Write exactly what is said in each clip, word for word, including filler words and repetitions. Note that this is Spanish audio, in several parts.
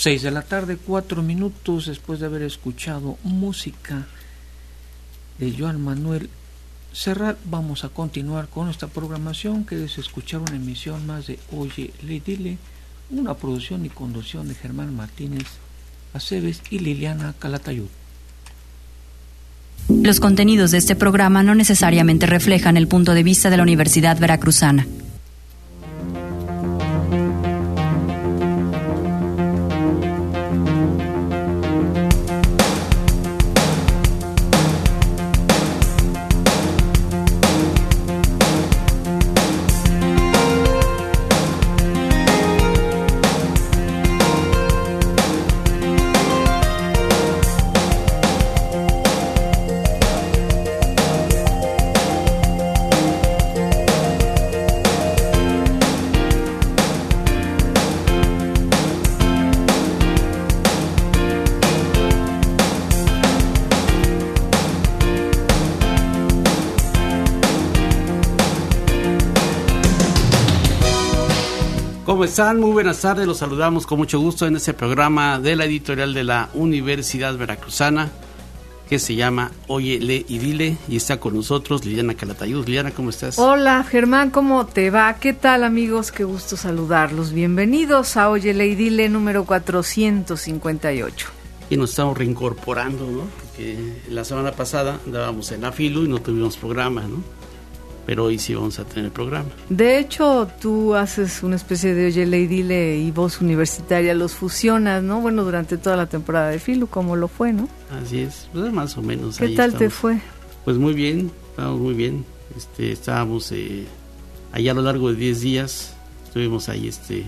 Seis de la tarde, cuatro minutos después de haber escuchado música de Joan Manuel Serrat. Vamos a continuar con esta programación, que es escuchar una emisión más de Oye, le dile, una producción y conducción de Germán Martínez Aceves y Liliana Calatayud. Los contenidos de este programa no necesariamente reflejan el punto de vista de la Universidad Veracruzana. ¿Cómo están? Muy buenas tardes, los saludamos con mucho gusto en este programa de la editorial de la Universidad Veracruzana, que se llama Oye, lee y dile, y está con nosotros Liliana Calatayud. Liliana, ¿cómo estás? Hola Germán, ¿cómo te va? ¿Qué tal, amigos? Qué gusto saludarlos. Bienvenidos a Oye, lee y dile número cuatrocientos cincuenta y ocho. Y nos estamos reincorporando, ¿no? Porque la semana pasada andábamos en la Filu y no tuvimos programa, ¿no? Pero hoy sí vamos a tener programa. De hecho, tú haces una especie de Oye, lee y dile y voz universitaria, los fusionas, ¿no? Bueno, durante toda la temporada de Filu, como lo fue, ¿no? Así es, pues más o menos. ¿Qué ahí tal estamos. te fue? Pues muy bien, estábamos muy bien. Este, estábamos eh, allá a lo largo de diez días, estuvimos ahí, este,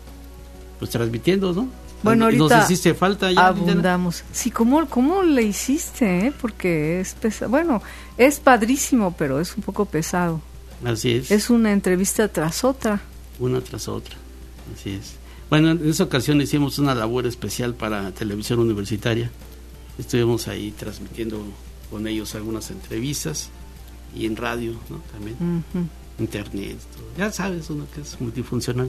pues transmitiendo, ¿no? Bueno, ahorita nos hiciste falta ya, abundamos. Liliana. Sí, ¿cómo, ¿cómo le hiciste? Eh? Porque es pesado. Bueno, es padrísimo, pero es un poco pesado. Así es. Es una entrevista tras otra. Una tras otra, así es. Bueno, en esa ocasión hicimos una labor especial para Televisión Universitaria. Estuvimos ahí transmitiendo con ellos algunas entrevistas y en radio, ¿no? También. Uh-huh. Internet, todo. Ya sabes, uno que es multifuncional.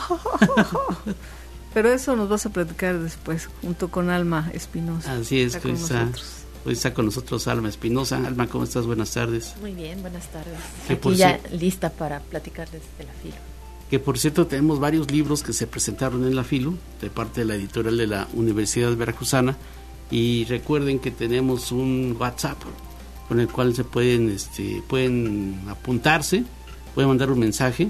Pero eso nos vas a platicar después, junto con Alma Espinosa. Así es, que está, hoy está con nosotros Alma Espinosa. Alma, ¿cómo estás? Buenas tardes. Muy bien, buenas tardes. Que Aquí ya si... lista para platicarles de la Filu. Que por cierto, tenemos varios libros que se presentaron en la Filu, de parte de la editorial de la Universidad Veracruzana. Y recuerden que tenemos un WhatsApp con el cual se pueden, este, pueden apuntarse, pueden mandar un mensaje.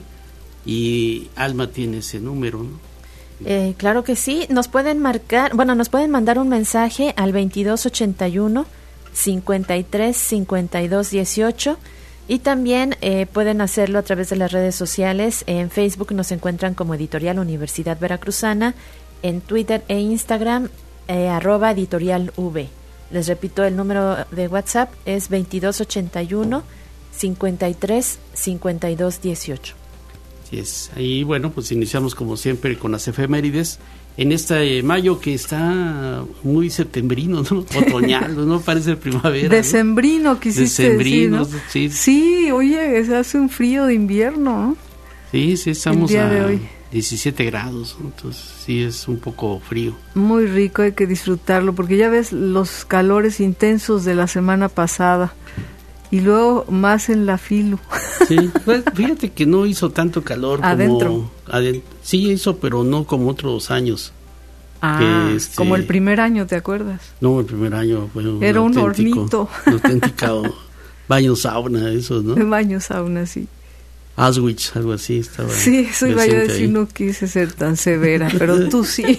Y Alma tiene ese número, ¿no? Eh, claro que sí, nos pueden marcar, bueno, nos pueden mandar un mensaje al veintidós ochenta y uno, cincuenta y tres, cincuenta y dos dieciocho y también eh, pueden hacerlo a través de las redes sociales. En Facebook nos encuentran como Editorial Universidad Veracruzana, en Twitter e Instagram eh, arroba editorial v. Les repito, el número de WhatsApp es veintidós ochenta y uno, cincuenta y tres, cincuenta y dos dieciocho. Es. Y bueno, pues iniciamos como siempre con las efemérides en este mayo que está muy septembrino, ¿no? Otoñal, ¿no? Parece primavera, ¿no? Decembrino, quisiste Decembrino, decir, ¿no? sí. Sí, oye, se hace un frío de invierno, ¿no? Sí, sí, estamos el día a de hoy. diecisiete grados, ¿no? Entonces sí es un poco frío. Muy rico, hay que disfrutarlo, porque ya ves los calores intensos de la semana pasada. Y luego más en la Filu. Sí, pues fíjate que no hizo tanto calor adentro. Como adentro. Sí hizo, pero no como otros años. Ah, que este, como el primer año, ¿te acuerdas? No, el primer año fue un Era un hornito. Un auténtico baño sauna, eso, ¿no? Baño sauna, sí. Auschwitz, algo así estaba. Sí, eso iba yo a decir, ahí. No quise ser tan severa, pero tú sí.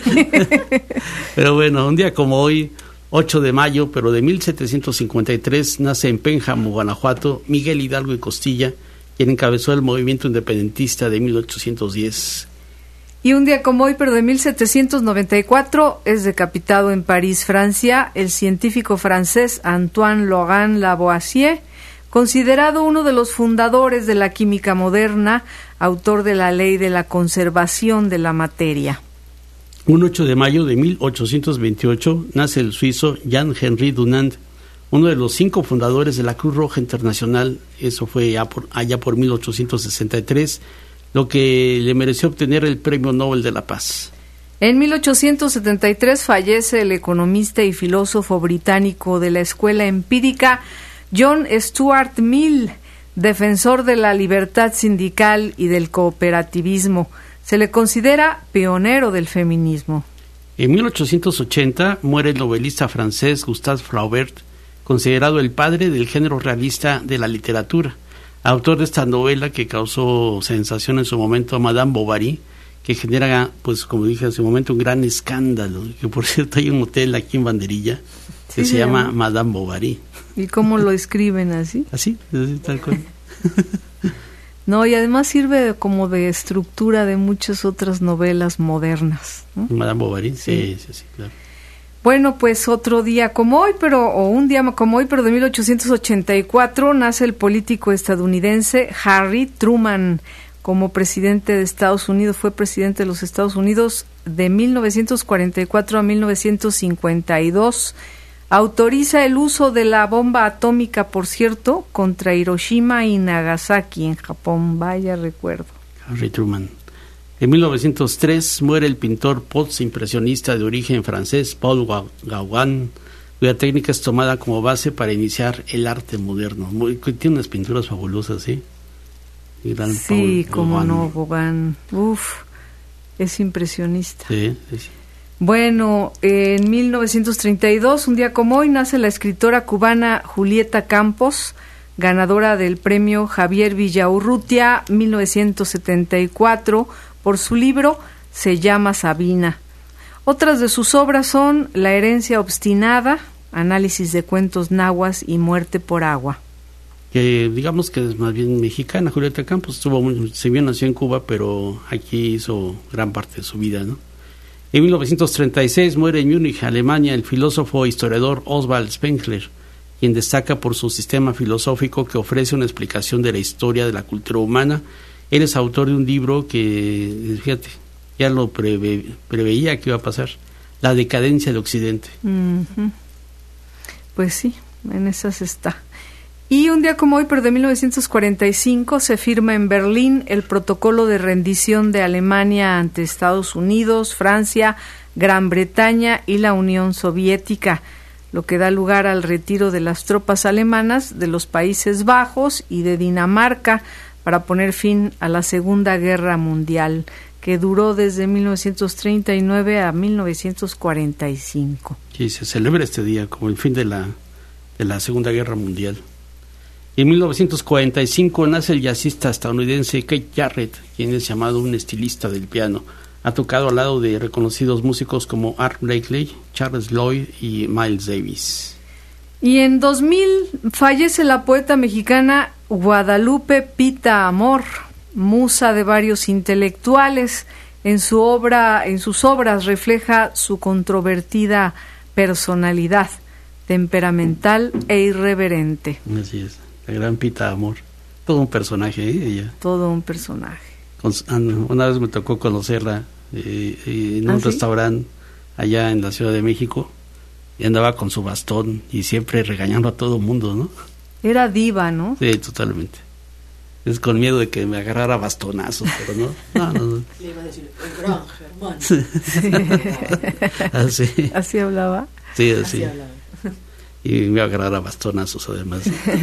Pero bueno, un día como hoy, ocho de mayo, pero de mil setecientos cincuenta y tres, nace en Pénjamo, Guanajuato, Miguel Hidalgo y Costilla, quien encabezó el movimiento independentista de mil ochocientos diez. Y un día como hoy, pero de mil setecientos noventa y cuatro, es decapitado en París, Francia, el científico francés Antoine Laurent Lavoisier, considerado uno de los fundadores de la química moderna, autor de la ley de la conservación de la materia. Un ocho de mayo de mil ochocientos veintiocho nace el suizo Jean-Henri Dunant, uno de los cinco fundadores de la Cruz Roja Internacional. Eso fue allá por, allá por mil ochocientos sesenta y tres, lo que le mereció obtener el Premio Nobel de la Paz. En mil ochocientos setenta y tres fallece el economista y filósofo británico de la escuela empírica John Stuart Mill, defensor de la libertad sindical y del cooperativismo. Se le considera pionero del feminismo. En mil ochocientos ochenta muere el novelista francés Gustave Flaubert, considerado el padre del género realista de la literatura, autor de esta novela que causó sensación en su momento a Madame Bovary, que genera, pues como dije hace un momento, un gran escándalo, que por cierto hay un hotel aquí en Banderilla que sí, se llama Madame Bovary. ¿Y cómo lo escriben así? Así, así tal cual. No, y además sirve como de estructura de muchas otras novelas modernas, ¿no? Madame Bovary, sí, sí, sí, sí, claro. Bueno, pues otro día como hoy, pero o un día como hoy, pero de mil ochocientos ochenta y cuatro, nace el político estadounidense Harry Truman como presidente de Estados Unidos. Fue presidente de los Estados Unidos de mil novecientos cuarenta y cuatro a mil novecientos cincuenta y dos. Autoriza el uso de la bomba atómica, por cierto, contra Hiroshima y Nagasaki en Japón. Vaya recuerdo. Harry Truman. En mil novecientos tres muere el pintor postimpresionista de origen francés Paul Gauguin, cuya técnica es tomada como base para iniciar el arte moderno. Muy, tiene unas pinturas fabulosas, ¿sí? Gran sí, Paul como Gauguin. no, Gauguin. Uf, es impresionista. Sí, sí, sí. Bueno, en mil novecientos treinta y dos, un día como hoy, nace la escritora cubana Julieta Campos, ganadora del premio Javier Villaurrutia mil novecientos setenta y cuatro por su libro Se llama Sabina. Otras de sus obras son La herencia obstinada, Análisis de cuentos nahuas y Muerte por agua. Que digamos que es más bien mexicana. Julieta Campos estuvo muy, si bien nació en Cuba, pero aquí hizo gran parte de su vida, ¿no? En mil novecientos treinta y seis muere en Múnich, Alemania, el filósofo e historiador Oswald Spengler, quien destaca por su sistema filosófico que ofrece una explicación de la historia de la cultura humana. Él es autor de un libro que, fíjate, ya lo preve, preveía que iba a pasar, La decadencia de Occidente. Uh-huh. Pues sí, en esas está. Y un día como hoy, pero de mil novecientos cuarenta y cinco, se firma en Berlín el protocolo de rendición de Alemania ante Estados Unidos, Francia, Gran Bretaña y la Unión Soviética, lo que da lugar al retiro de las tropas alemanas de los Países Bajos y de Dinamarca para poner fin a la Segunda Guerra Mundial, que duró desde mil novecientos treinta y nueve a mil novecientos cuarenta y cinco. Sí, se celebra este día como el fin de la, de la Segunda Guerra Mundial. En mil novecientos cuarenta y cinco nace el jazzista estadounidense Keith Jarrett, quien es llamado un estilista del piano. Ha tocado al lado de reconocidos músicos como Art Blakey, Charles Lloyd y Miles Davis. Y en dos mil fallece la poeta mexicana Guadalupe Pita Amor, musa de varios intelectuales. En su obra, en sus obras refleja su controvertida personalidad, temperamental e irreverente. Así es. La gran Pita Amor, todo un personaje, ¿eh? Ella. Todo un personaje. Con, una vez me tocó conocerla eh, eh, en un ¿Ah, sí? restaurante allá en la Ciudad de México, y andaba con su bastón y siempre regañando a todo el mundo, ¿no? Era diva, ¿no? Sí, totalmente. Es con miedo de que me agarrara bastonazos, pero no. No, no, no. Le iba a decir, el gran Germán. Sí. Así. ¿Así hablaba? Sí, así. Así hablaba. Y me iba a agarrar a bastonazos, además.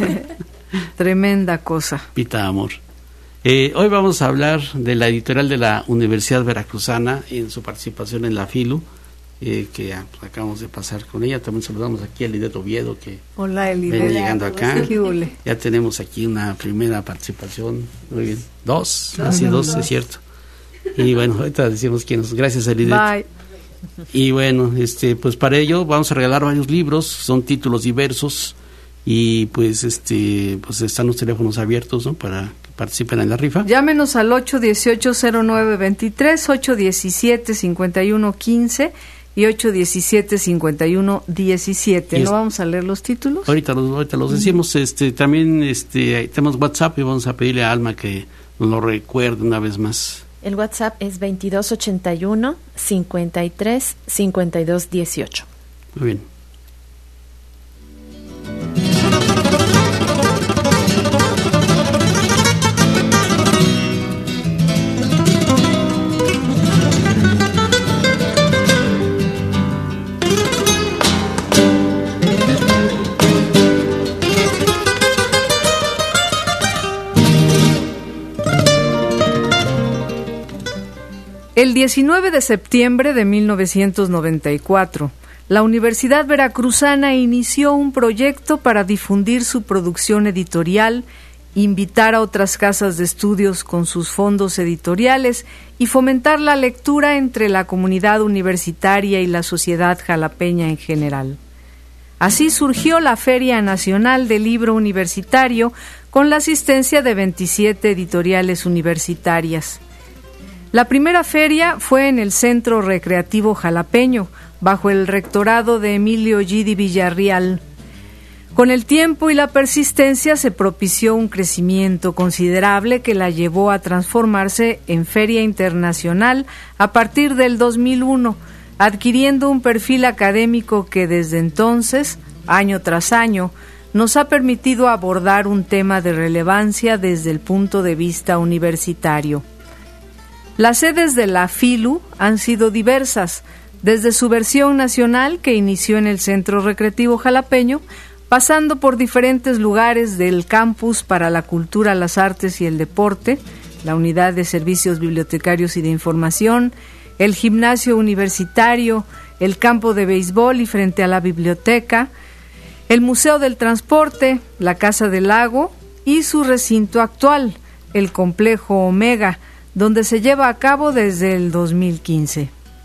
Tremenda cosa. Pita Amor. Eh, hoy vamos a hablar de la editorial de la Universidad Veracruzana en su participación en la FILU, eh, que ya, pues, acabamos de pasar con ella. También saludamos aquí a Lidet Oviedo, que Hola, Lidet. viene llegando acá. Sí, ya tenemos aquí una primera participación. Muy bien. Dos, no, así no, dos, no. es cierto. Y bueno, ahorita decimos quién es. Gracias a Lidet. Bye. Y bueno, este, pues para ello vamos a regalar varios libros, son títulos diversos y pues este, pues están los teléfonos abiertos, ¿no? Para que participen en la rifa. Llámenos al ocho dieciocho cero nueve veintitrés, ocho diecisiete cincuenta y uno quince y ocho diecisiete cincuenta y uno diecisiete. ¿No es, vamos a leer los títulos? Ahorita los, ahorita los decimos. Este, también este, tenemos WhatsApp y vamos a pedirle a Alma que nos lo recuerde una vez más. El WhatsApp es veintidós ochenta y uno cincuenta y tres cincuenta y dos dieciocho. Muy bien. El diecinueve de septiembre de mil novecientos noventa y cuatro, la Universidad Veracruzana inició un proyecto para difundir su producción editorial, invitar a otras casas de estudios con sus fondos editoriales y fomentar la lectura entre la comunidad universitaria y la sociedad jalapeña en general. Así surgió la Feria Nacional del Libro Universitario con la asistencia de veintisiete editoriales universitarias. La primera feria fue en el Centro Recreativo Jalapeño, bajo el rectorado de Emilio Gidi Villarreal. Con el tiempo y la persistencia se propició un crecimiento considerable que la llevó a transformarse en feria internacional a partir del dos mil uno, adquiriendo un perfil académico que desde entonces, año tras año, nos ha permitido abordar un tema de relevancia desde el punto de vista universitario. Las sedes de la FILU han sido diversas, desde su versión nacional que inició en el Centro Recreativo Jalapeño, pasando por diferentes lugares del Campus para la Cultura, las Artes y el Deporte, la Unidad de Servicios Bibliotecarios y de Información, el Gimnasio Universitario, el Campo de Béisbol y frente a la Biblioteca, el Museo del Transporte, la Casa del Lago y su recinto actual, el Complejo Omega, donde se lleva a cabo desde el dos mil quince.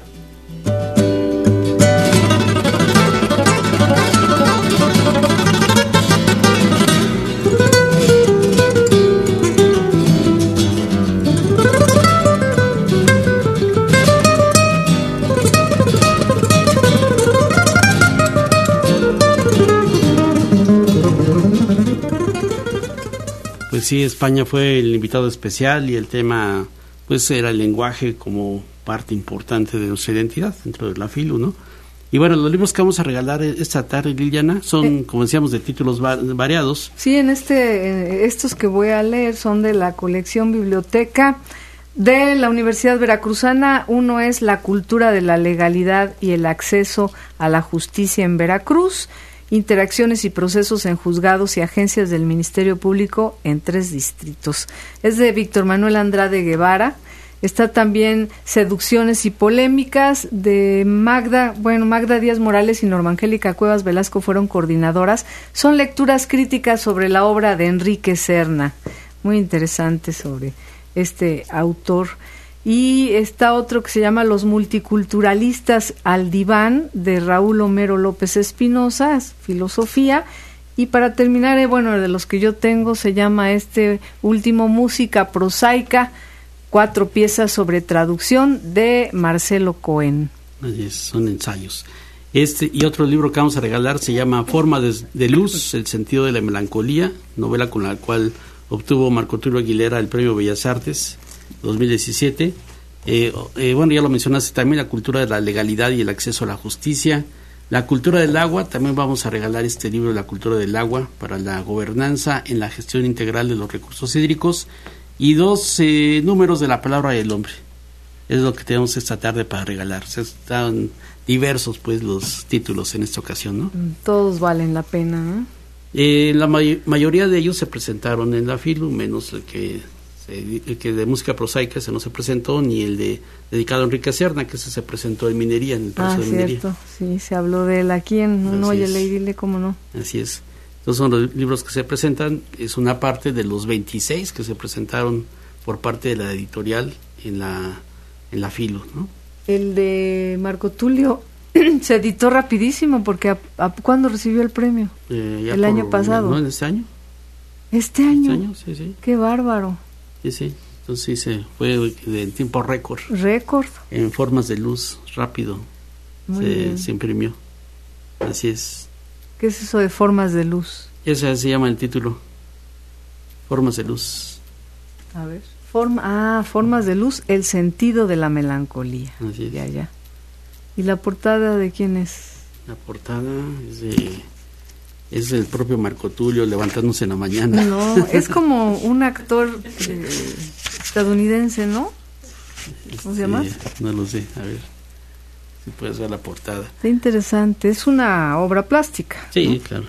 Pues sí, España fue el invitado especial y el tema pues era el lenguaje como parte importante de nuestra identidad dentro de la FILU, ¿no? Y bueno, los libros que vamos a regalar esta tarde, Liliana, son, eh, como decíamos, de títulos va- variados. Sí, en este, estos que voy a leer son de la colección biblioteca de la Universidad Veracruzana. Uno es La cultura de la legalidad y el acceso a la justicia en Veracruz, interacciones y procesos en juzgados y agencias del Ministerio Público en tres distritos. Es de Víctor Manuel Andrade Guevara. Está también Seducciones y polémicas de Magda, bueno, Magda Díaz Morales y Norma Angélica Cuevas Velasco fueron coordinadoras. Son lecturas críticas sobre la obra de Enrique Serna. Muy interesante sobre este autor. Y está otro que se llama Los multiculturalistas al diván, de Raúl Homero López Espinosa, filosofía. Y para terminar, eh, bueno, de los que yo tengo se llama este último Música prosaica, cuatro piezas sobre traducción, de Marcelo Cohen. Así es, son ensayos. Este y otro libro que vamos a regalar se llama Forma de, de luz, el sentido de la melancolía, novela con la cual obtuvo Marco Tulio Aguilera el Premio Bellas Artes dos mil diecisiete. Eh, eh, bueno, ya lo mencionaste también, la cultura de la legalidad y el acceso a la justicia. La cultura del agua, también vamos a regalar este libro de la cultura del agua para la gobernanza en la gestión integral de los recursos hídricos. Y dos eh, números de la palabra del hombre. Es lo que tenemos esta tarde para regalar. O sea, están diversos pues los títulos en esta ocasión, ¿no? Todos valen la pena, ¿no? Eh, la may- mayoría de ellos se presentaron en la FILU, menos el que, se, el que de música prosaica se no se presentó, ni el de dedicado a Enrique Serna, que ese se presentó en minería, en el proceso Ah, de minería. cierto, sí, se habló de él aquí en un Así Oye es. Ley, dile cómo no. Así es. Entonces son los libros que se presentan, es una parte de los veintiséis que se presentaron por parte de la editorial en la en la FILU, ¿no? El de Marco Tulio se editó rapidísimo porque a, a, ¿cuándo recibió el premio? Eh, ya el por- año pasado. ¿No? ¿En este año? ¿Este año? Este año, sí, sí. ¡Qué bárbaro! Sí, sí. Entonces sí, se fue en tiempo récord, Récord. en formas de luz, rápido, Muy se, bien. se imprimió. Así es. ¿Qué es eso de formas de luz? Ese se llama el título, Formas de luz. A ver. Forma, ah, formas de luz, el sentido de la melancolía. Así es. Ya, ya. ¿Y la portada de quién es? La portada es de es el propio Marco Tulio levantándose en la mañana. No, es como un actor eh, estadounidense, ¿no? ¿Cómo se llama? Este, no lo sé, a ver si puedes ver la portada. Está interesante, es una obra plástica. Sí, ¿no? claro.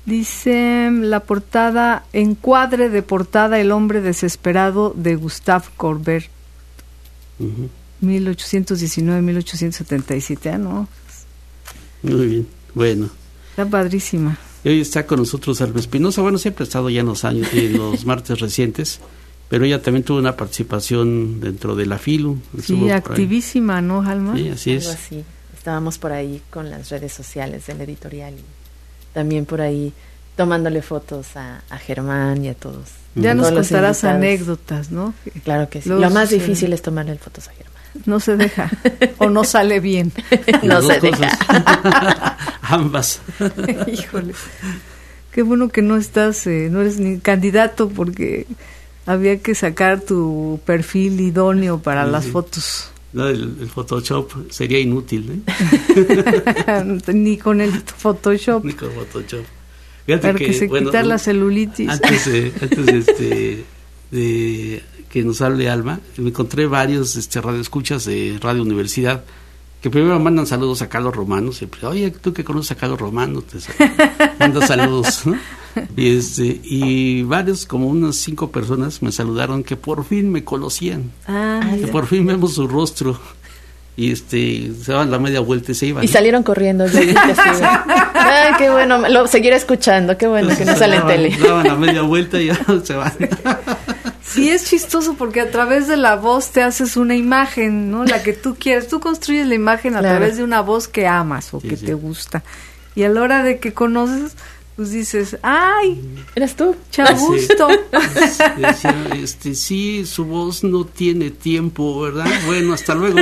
Dice la portada, encuadre de portada El hombre desesperado, de Gustave Courbet. Uh-huh. mil ochocientos diecinueve a mil ochocientos setenta y siete, ah, ¿no? Muy bien, bueno. Está padrísima. Y hoy está con nosotros Alma Espinosa. Bueno, siempre ha estado ya en los años, en los martes recientes, pero ella también tuvo una participación dentro de la FILU. Sí, activísima, ¿no, Alma? Sí, así es. Algo así. Estábamos por ahí con las redes sociales del editorial y también por ahí tomándole fotos a, a Germán y a todos. Ya nos todos contarás anécdotas, ¿no? Claro que sí. Los, Lo más sí. difícil es tomarle fotos a Germán. No se deja, o no sale bien. No se deja. Ambas. Híjole, qué bueno que no estás, eh, no eres ni candidato, porque había que sacar tu perfil idóneo para sí, las sí. fotos. No, el, el Photoshop sería inútil, ¿eh? Ni con el Photoshop. Ni con Photoshop. Fíjate para que, que se bueno, quitar la celulitis. Antes, de, antes de, este, de que nos hable Alma, me encontré varios este, radioescuchas de Radio Universidad que primero mandan saludos a Carlos Romano, siempre, oye, tú que conoces a Carlos Romano, te manda saludos, ¿no? Y, este, y varios, como unas cinco personas me saludaron que por fin me conocían, ah, que por fin vemos su rostro. Y este, se daban la media vuelta y se iban. Y salieron corriendo. Yo dije así, ay, qué bueno, lo seguiré escuchando, qué bueno que no sale en tele. Daban la media vuelta y ya se van. Sí, es chistoso porque a través de la voz te haces una imagen, ¿no? La que tú quieres. Tú construyes la imagen a claro. través de una voz que amas o sí, que sí. te gusta. Y a la hora de que conoces, pues dices, ¡ay! ¿Eres tú? ¡Chagusto! Sí. Decía, este, sí, su voz no tiene tiempo, ¿verdad? Bueno, hasta luego.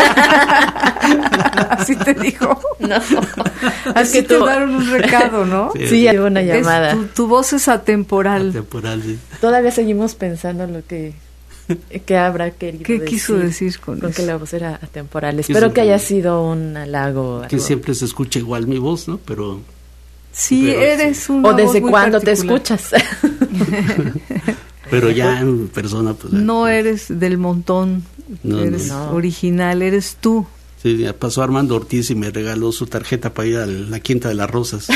Así te dijo. No. Así te tú... daron un recado, ¿no? Sí, sí, hay una llamada. Es, tu, tu voz es atemporal. Atemporal, sí. Todavía seguimos pensando lo que, que habrá querido ¿Qué decir. ¿Qué quiso decir con, con eso? que la voz era atemporal. Espero que haya sido un halago. Que algo. siempre se escucha igual mi voz, ¿no? Pero... Sí, pero, eres sí. una ¿O desde voz cuándo te particular. escuchas? Pero ya en persona, pues... No eres del montón, no, eres no. original, eres tú. Sí, ya pasó Armando Ortiz y me regaló su tarjeta para ir a la Quinta de las Rosas.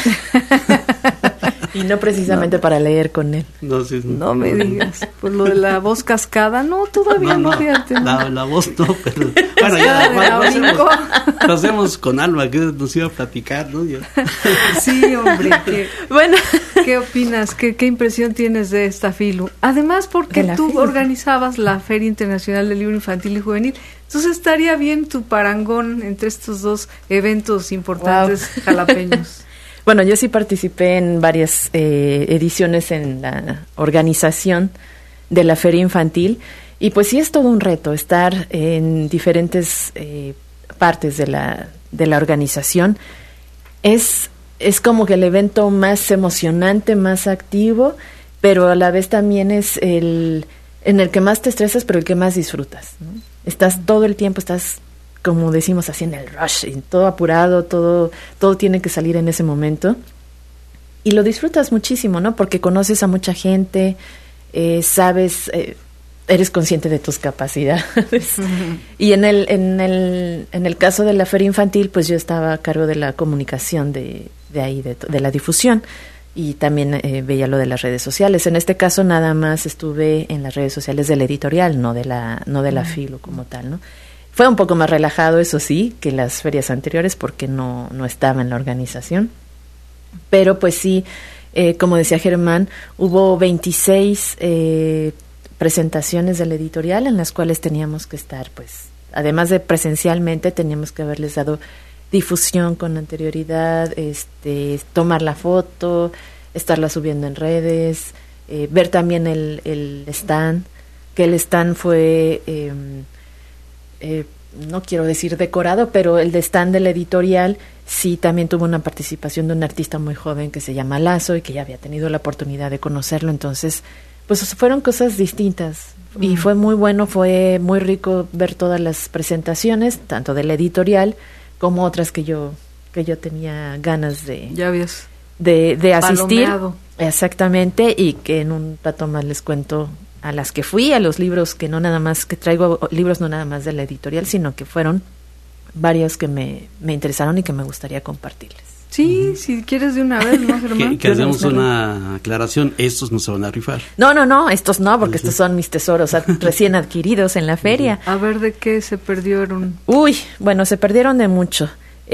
Y no precisamente no. para leer con él. No, sí, no, no me digas. Por lo de la voz cascada, no, todavía no, no, no fíjate. No. La, la voz no, pero... Bueno, ya lo hacemos, lo hacemos con Alma, que nos iba a platicar, ¿no? Ya. Sí, hombre. ¿Qué, bueno. ¿Qué opinas? ¿Qué, ¿Qué impresión tienes de esta FILU? Además, porque tú FILU? organizabas la Feria Internacional del Libro Infantil y Juvenil. Entonces estaría bien tu parangón entre estos dos eventos importantes wow. jalapeños. Bueno, yo sí participé en varias eh, ediciones en la organización de la Feria Infantil y pues sí es todo un reto estar en diferentes eh, partes de la, de la organización. Es, es como que el evento más emocionante, más activo, pero a la vez también es el en el que más te estresas, pero el que más disfrutas, ¿no? Estás todo el tiempo, estás... como decimos así en el rush, todo apurado, todo todo tiene que salir en ese momento y lo disfrutas muchísimo, ¿no? Porque conoces a mucha gente, eh, sabes, eh, eres consciente de tus capacidades. Uh-huh. Y en el en el en el caso de la Feria Infantil, pues yo estaba a cargo de la comunicación de de ahí de, de la difusión y también eh, veía lo de las redes sociales. En este caso nada más estuve en las redes sociales de la editorial, no de la no de la uh-huh. FILU como tal, ¿no? Fue un poco más relajado, eso sí, que las ferias anteriores porque no, no estaba en la organización. Pero pues sí, eh, como decía Germán, hubo veintiséis eh, presentaciones de la editorial en las cuales teníamos que estar, pues, además de presencialmente, teníamos que haberles dado difusión con anterioridad, este, tomar la foto, estarla subiendo en redes, eh, ver también el, el stand, que el stand fue... Eh, Eh, no quiero decir decorado, pero el de stand de la editorial sí también tuvo una participación de un artista muy joven que se llama Lazo y que ya había tenido la oportunidad de conocerlo. Entonces, pues fueron cosas distintas mm. y fue muy bueno, fue muy rico ver todas las presentaciones, tanto de la editorial como otras que yo que yo tenía ganas de ya habías de, de asistir. Palomeado. Exactamente, y que en un rato más les cuento a las que fui, a los libros que no nada más, que traigo libros no nada más de la editorial, sino que fueron varios que me, me interesaron y que me gustaría compartirles. Sí, uh-huh. Si quieres de una vez, ¿no, Germán? Que, que hacemos una aclaración, estos no se van a rifar. No, no, no, estos no, porque uh-huh. estos son mis tesoros recién adquiridos en la feria. A ver, ¿de qué se perdieron? Uy, bueno, se perdieron de mucho.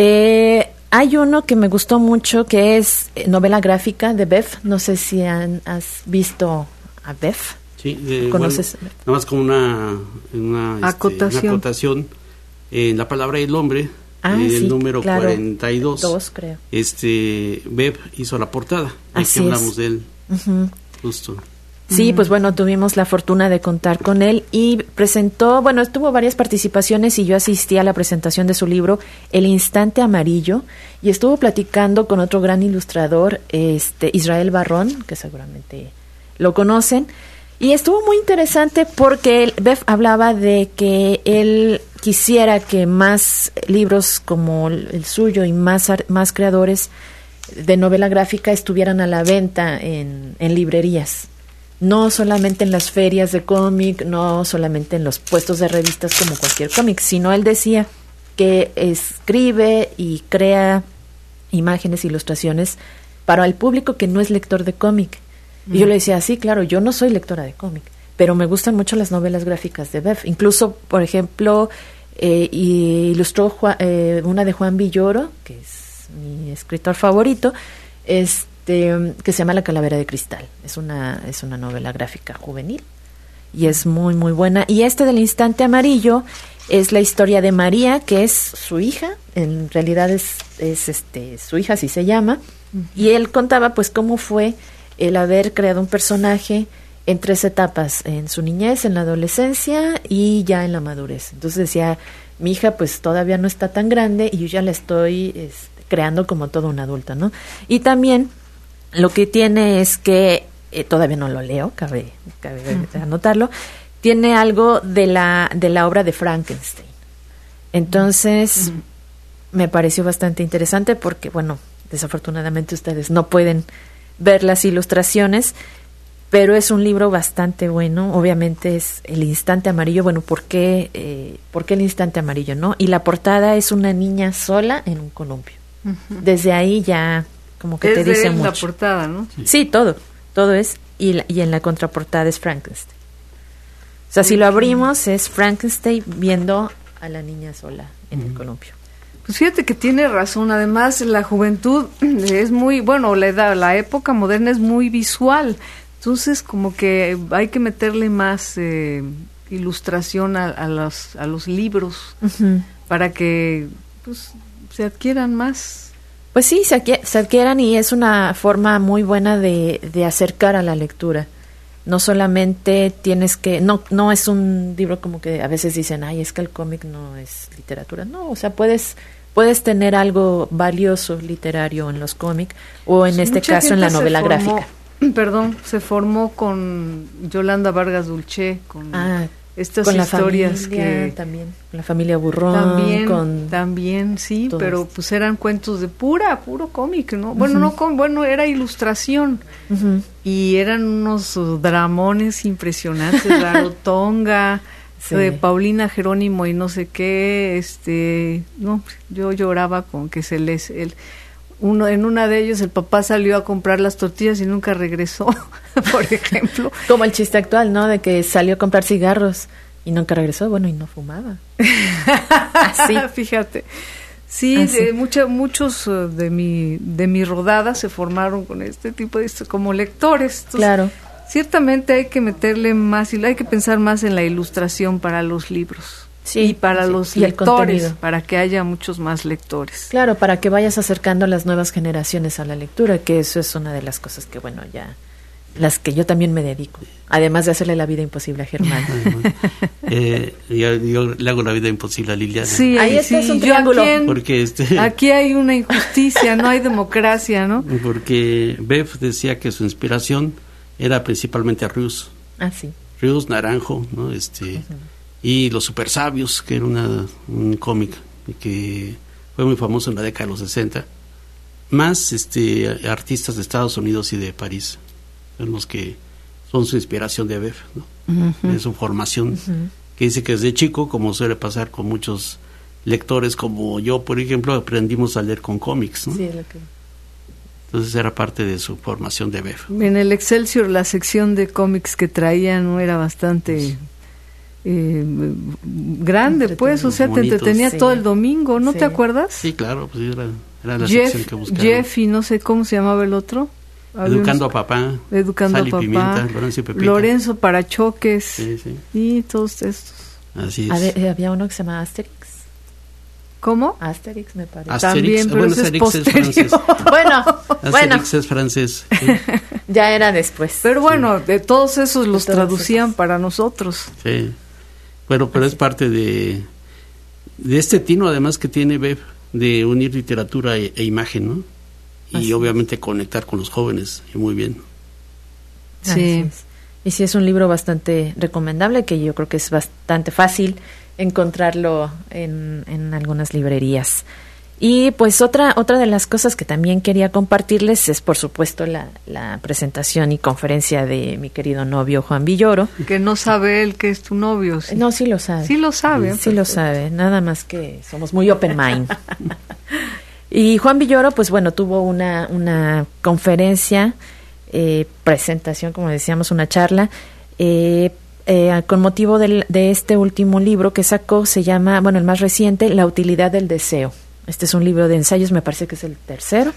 Eh, hay uno que me gustó mucho, que es novela gráfica de Bev. No sé si han, has visto a Bev. Sí, eh, ¿conoces? Bueno, nada más como una, una, acotación. Este, una acotación en la palabra el hombre. Ah, eh, sí, el número claro. cuarenta y dos, Dos, creo. Este, Bev hizo la portada. Así Aquí hablamos es. de él. Uh-huh. Justo. Sí, pues bueno, tuvimos la fortuna de contar con él y presentó, bueno, tuvo varias participaciones y yo asistí a la presentación de su libro El Instante Amarillo y estuvo platicando con otro gran ilustrador, este Israel Barrón, que seguramente lo conocen, y estuvo muy interesante porque él, Bev hablaba de que él quisiera que más libros como el suyo y más, más creadores de novela gráfica estuvieran a la venta en, en librerías. No solamente en las ferias de cómic, no solamente en los puestos de revistas como cualquier cómic, sino él decía que escribe y crea imágenes, ilustraciones para el público que no es lector de cómic. Mm. Y yo le decía, sí, claro, yo no soy lectora de cómic, pero me gustan mucho las novelas gráficas de Bev. Incluso, por ejemplo, eh, ilustró Juan, eh, una de Juan Villoro, que es mi escritor favorito, es De, que se llama La Calavera de Cristal. Es una es una novela gráfica juvenil y es muy muy buena. Y este del Instante Amarillo es la historia de María, que es su hija, en realidad es es este su hija, así se llama, uh-huh. Y él contaba pues cómo fue el haber creado un personaje en tres etapas, en su niñez, en la adolescencia y ya en la madurez. Entonces decía, mi hija pues todavía no está tan grande y yo ya la estoy este, creando como toda una adulta, ¿no? Y también lo que tiene es que, eh, todavía no lo leo, cabe, cabe uh-huh. anotarlo, tiene algo de la, de la obra de Frankenstein. Entonces, uh-huh. me pareció bastante interesante porque, bueno, desafortunadamente ustedes no pueden ver las ilustraciones, pero es un libro bastante bueno. Obviamente es El Instante Amarillo. Bueno, ¿por qué, eh, ¿por qué El Instante Amarillo, no? Y la portada es una niña sola en un columpio. Uh-huh. Desde ahí ya como que es te dice de él, mucho. La portada, ¿no? Sí, sí, todo, todo es, y, la, y en la contraportada es Frankenstein. O sea, okay. Si lo abrimos es Frankenstein viendo a la niña sola en uh-huh. el columpio. Pues fíjate que tiene razón, además la juventud es muy, bueno, la edad, la época moderna es muy visual, entonces como que hay que meterle más eh, ilustración a, a, los, a los libros uh-huh. para que pues, se adquieran más. Pues sí, se, adquier- se adquieran y es una forma muy buena de, de acercar a la lectura. No solamente tienes que, no no es un libro como que a veces dicen, ay, es que el cómic no es literatura. No, o sea, puedes puedes tener algo valioso literario en los cómics o en sí, este caso en la novela formó, gráfica. Perdón, se formó con Yolanda Vargas Dulce, con ah, estas con historias la familia, que también con la familia Burrón, también con también sí, pero esto. Pues eran cuentos de pura puro cómic, ¿no? Bueno, uh-huh. no con bueno era ilustración uh-huh. y eran unos uh, dramones impresionantes, Rarotonga, sí. de Paulina Jerónimo y no sé qué, este, no, yo lloraba con que se les el uno en una de ellos el papá salió a comprar las tortillas y nunca regresó, por ejemplo. Como el chiste actual, ¿no? De que salió a comprar cigarros y nunca regresó, bueno, y no fumaba. Así. Fíjate. Sí, Así. de mucha, muchos uh, de mi de mi rodada se formaron con este tipo de como lectores. Entonces, claro. Ciertamente hay que meterle más y hay que pensar más en la ilustración para los libros. Sí, y para sí, los y lectores, para que haya muchos más lectores. Claro, para que vayas acercando a las nuevas generaciones a la lectura, que eso es una de las cosas que, bueno, ya, las que yo también me dedico, además de hacerle la vida imposible a Germán. eh, yo, yo le hago la vida imposible a Liliana. Sí, ahí sí, es un triángulo. Aquí, en, porque este, aquí hay una injusticia, no hay democracia, ¿no? Porque Bev decía que su inspiración era principalmente Rius. Ah, sí. Rius, Naranjo, ¿no? Este... Uh-huh. Y Los Super Sabios, que era una, un cómic que fue muy famoso en la década de los sesenta. Más este artistas de Estados Unidos y de París, son los que son su inspiración de Bev, ¿no? Uh-huh. De su formación, uh-huh. que dice que desde chico, como suele pasar con muchos lectores como yo, por ejemplo, aprendimos a leer con cómics, ¿no? Sí, lo que... Entonces era parte de su formación de B E F. En el Excelsior la sección de cómics que traían no era bastante eh, grande, pues, o sea, te Bonitos. entretenía Sí. todo el domingo, ¿no Sí. te acuerdas? Sí, claro, pues era, era la Jeff, sección que buscaba. Jeff y no sé cómo se llamaba el otro. Había Educando unos- a papá, Educando Sal y a papá, Pimienta, Lorenzo y Pepita. Lorenzo Parachoques, Sí, sí, y todos estos. así es. A ver, eh, había uno que se llama Asterix. ¿Cómo? Asterix, me parece. Asterix, También, pero bueno, ese es Asterix es posterior. francés. Bueno, bueno, Asterix es francés. Sí, ya era después. Pero bueno, de todos esos los todos traducían esos. para nosotros. sí. Bueno, pero es parte de, de este tino, además, que tiene B E F, de unir literatura e, e imagen, ¿no? Y Así obviamente conectar con los jóvenes, y muy bien. Así Sí. es. Y sí, es un libro bastante recomendable, que yo creo que es bastante fácil encontrarlo en, en algunas librerías. Y pues otra otra de las cosas que también quería compartirles es, por supuesto, la, la presentación y conferencia de mi querido novio Juan Villoro. Que no sabe él que es tu novio. Sí, No, sí lo sabe. sí lo sabe. Sí lo sabe, nada más que somos muy open mind. Y Juan Villoro, pues bueno, tuvo una, una conferencia, eh, presentación, como decíamos, una charla, eh, eh, con motivo del, de este último libro que sacó, se llama, bueno, el más reciente, La utilidad del deseo. Este es un libro de ensayos, me parece que es el tercero.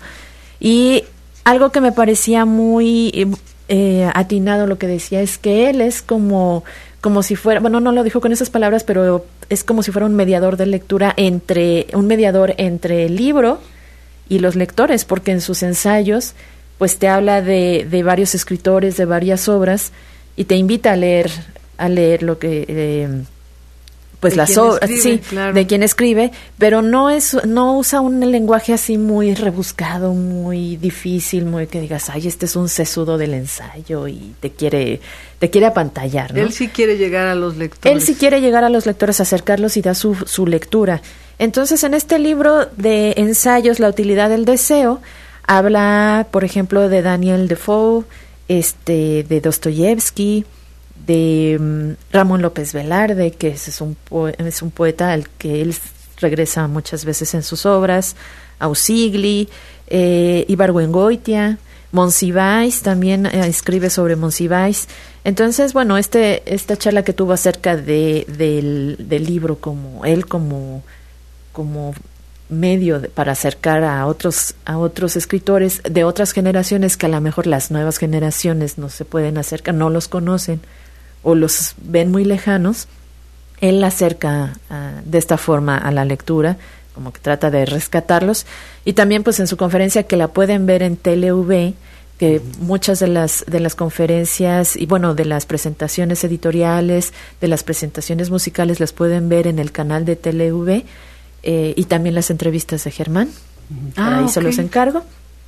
Y algo que me parecía muy eh, atinado lo que decía es que él es como, como si fuera, bueno, no lo dijo con esas palabras, pero es como si fuera un mediador de lectura entre, un mediador entre el libro y los lectores, porque en sus ensayos pues te habla de, de varios escritores, de varias obras, y te invita a leer, a leer lo que eh, pues De las quien obras, escribe, sí, claro. de quien escribe, pero no es, no usa un lenguaje así muy rebuscado, muy difícil, muy que digas, ay, este es un sesudo del ensayo y te quiere, te quiere apantallar, ¿no? Él sí quiere llegar a los lectores. Él sí quiere llegar a los lectores, acercarlos y da su, su lectura. Entonces, en este libro de ensayos, La utilidad del deseo, habla, por ejemplo, de Daniel Defoe, este, de Dostoyevsky, de um, Ramón López Velarde, que es, es, un poe- es un poeta al que él regresa muchas veces en sus obras, Ausigli, eh, Ibargüengoitia, Monsiváis, también eh, escribe sobre Monsiváis. Entonces, bueno, este esta charla que tuvo acerca de, del, del libro, como él como, como medio de, para acercar a otros a otros escritores de otras generaciones que a lo mejor las nuevas generaciones no se pueden acercar, no los conocen o los ven muy lejanos, él acerca uh, de esta forma a la lectura, como que trata de rescatarlos. Y también pues en su conferencia, que la pueden ver en T L V, que muchas de las de las conferencias y bueno, de las presentaciones editoriales, de las presentaciones musicales las pueden ver en el canal de T L V, eh, y también las entrevistas de Germán. Por Ah, ahí ok. se los encargo.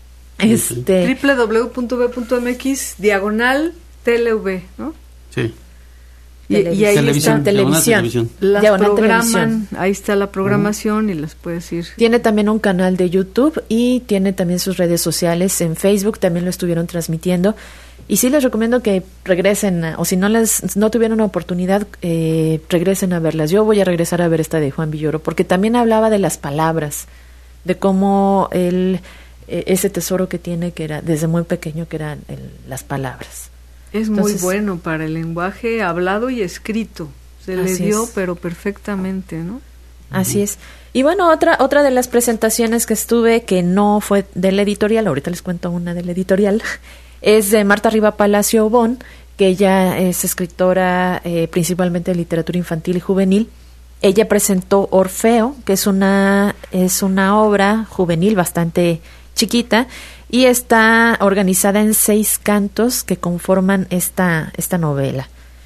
Este, doble u doble u doble u punto b punto m x diagonal T L V, ¿no? Sí. Y, y ahí Televisión, está, diagonal televisión. televisión. las Diagonal programan, televisión. ahí está la programación y las puedes ir. Tiene también un canal de YouTube y tiene también sus redes sociales. En Facebook también lo estuvieron transmitiendo. Y sí les recomiendo que regresen, a- o si no les no tuvieron una oportunidad, eh, regresen a verlas. Yo voy a regresar a ver esta de Juan Villoro, porque también hablaba de las palabras, de cómo él, eh, ese tesoro que tiene, que era desde muy pequeño, que eran el- las palabras. Es Entonces- muy bueno para el lenguaje hablado y escrito. Se le Así dio, es. pero perfectamente, ¿no? Así es. Y bueno, otra otra de las presentaciones que estuve, que no fue del editorial, ahorita les cuento una del editorial, es de Marta Riva Palacio Obón, que ella es escritora eh, principalmente de literatura infantil y juvenil. Ella presentó Orfeo, que es una es una obra juvenil bastante chiquita y está organizada en seis cantos que conforman esta esta novela.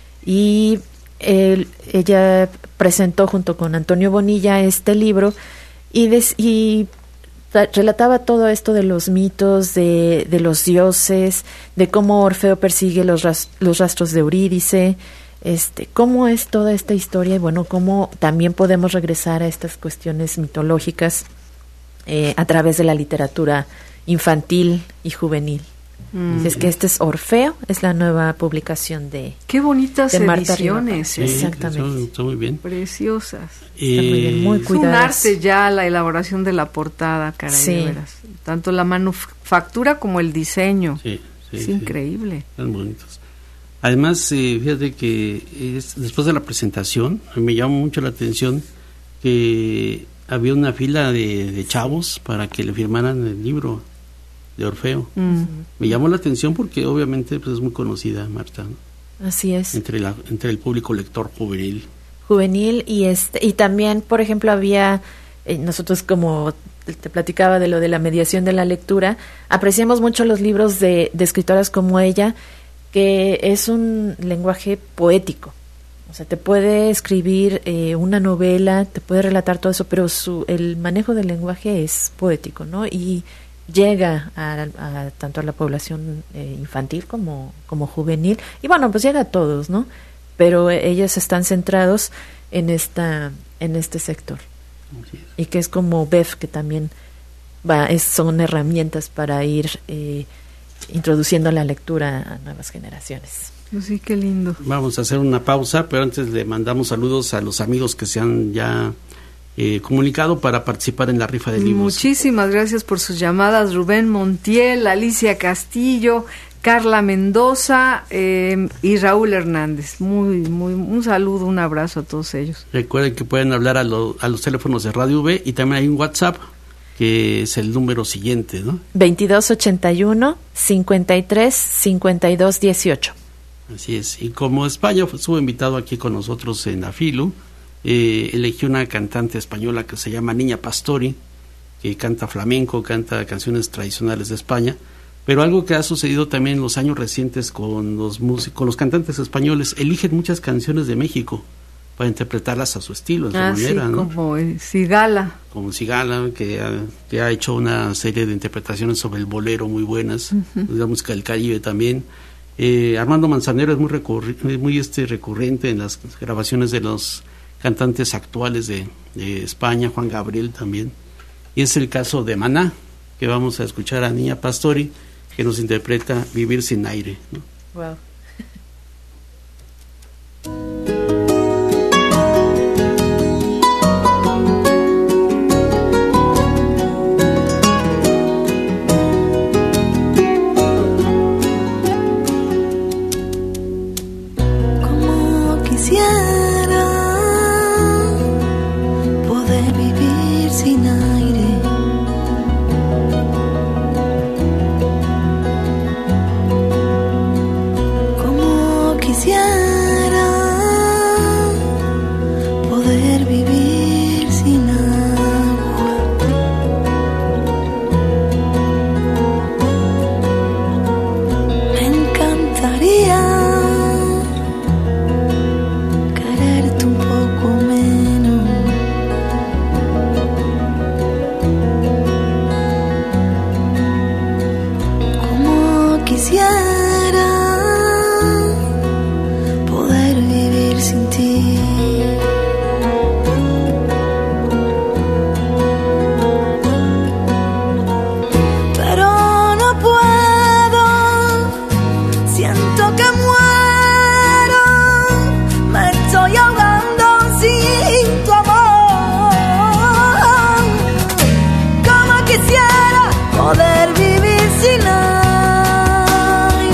Y él- ella presentó junto con Antonio Bonilla este libro y, des- y ta- relataba todo esto de los mitos, de, de los dioses, de cómo Orfeo persigue los, ras- los rastros de Eurídice, este, cómo es toda esta historia y bueno, cómo también podemos regresar a estas cuestiones mitológicas eh, a través de la literatura infantil y juvenil. Así es que este es Orfeo, es la nueva publicación de Qué bonitas de Marta ediciones. Sí, exactamente. Está muy bien. Preciosas. Eh, Está muy bien, muy Es un cuidadas. arte ya la elaboración de la portada, caray, Sí. de veras. Tanto la manufactura como el diseño. Sí, sí, es sí. increíble. Están bonitos. Además, eh, fíjate que es- después de la presentación, me llamó mucho la atención que había una fila de, de chavos para que le firmaran el libro de Orfeo. Mm. Me llamó la atención porque obviamente pues, es muy conocida Marta, ¿no? Así es. entre, la, entre el público lector juvenil. Juvenil y este y también, por ejemplo, había eh, nosotros, como te platicaba de lo de la mediación de la lectura, apreciamos mucho los libros de, de escritoras como ella, que es un lenguaje poético. O sea, te puede escribir eh, una novela, te puede relatar todo eso, pero su el manejo del lenguaje es poético, ¿no? Y llega a, a tanto a la población eh, infantil como, como juvenil, y bueno, pues llega a todos, ¿no? Pero eh, ellos están centrados en esta en este sector. Así es. Y que es como B E F, que también va es, son herramientas para ir eh, introduciendo la lectura a nuevas generaciones. Pues sí, qué lindo. Vamos a hacer una pausa, pero antes le mandamos saludos a los amigos que se han ya eh, comunicado para participar en la rifa de libros. Muchísimas gracias por sus llamadas. Rubén Montiel, Alicia Castillo, Carla Mendoza eh, y Raúl Hernández. Muy, muy, un saludo, un abrazo a todos ellos. Recuerden que pueden hablar a, lo- a los teléfonos de Radio V y también hay un WhatsApp que es el número siguiente, ¿no? veintidós ochenta y uno, cincuenta y tres, cincuenta y dos dieciocho. Así es. Y como España fue- estuvo invitado aquí con nosotros en la FILU, eh, elegí una cantante española que se llama Niña Pastori, que canta flamenco, canta canciones tradicionales de España, pero algo que ha sucedido también en los años recientes con los músicos, con los cantantes españoles, eligen muchas canciones de México para interpretarlas a su estilo, a su Ah, manera, sí, ¿no? como eh, Sigala. Como Sigala, que ha, que ha hecho una serie de interpretaciones sobre el bolero muy buenas, la música del Caribe también. Eh, Armando Manzanero es muy, recurri- muy este, recurrente en las grabaciones de los cantantes actuales de, de España, Juan Gabriel también. Y es el caso de Maná, que vamos a escuchar a Niña Pastori, que nos interpreta Vivir sin aire, ¿no? Wow. Como quisiera poder vivir sin aire, como quisiera poder vivir sin agua. Me encantaría quererte un poco menos. Como quisiera poder vivir sin ti. Pero no puedo, siento que muero, me estoy ahogando sin tu amor. Como quisiera poder vivir sin aire.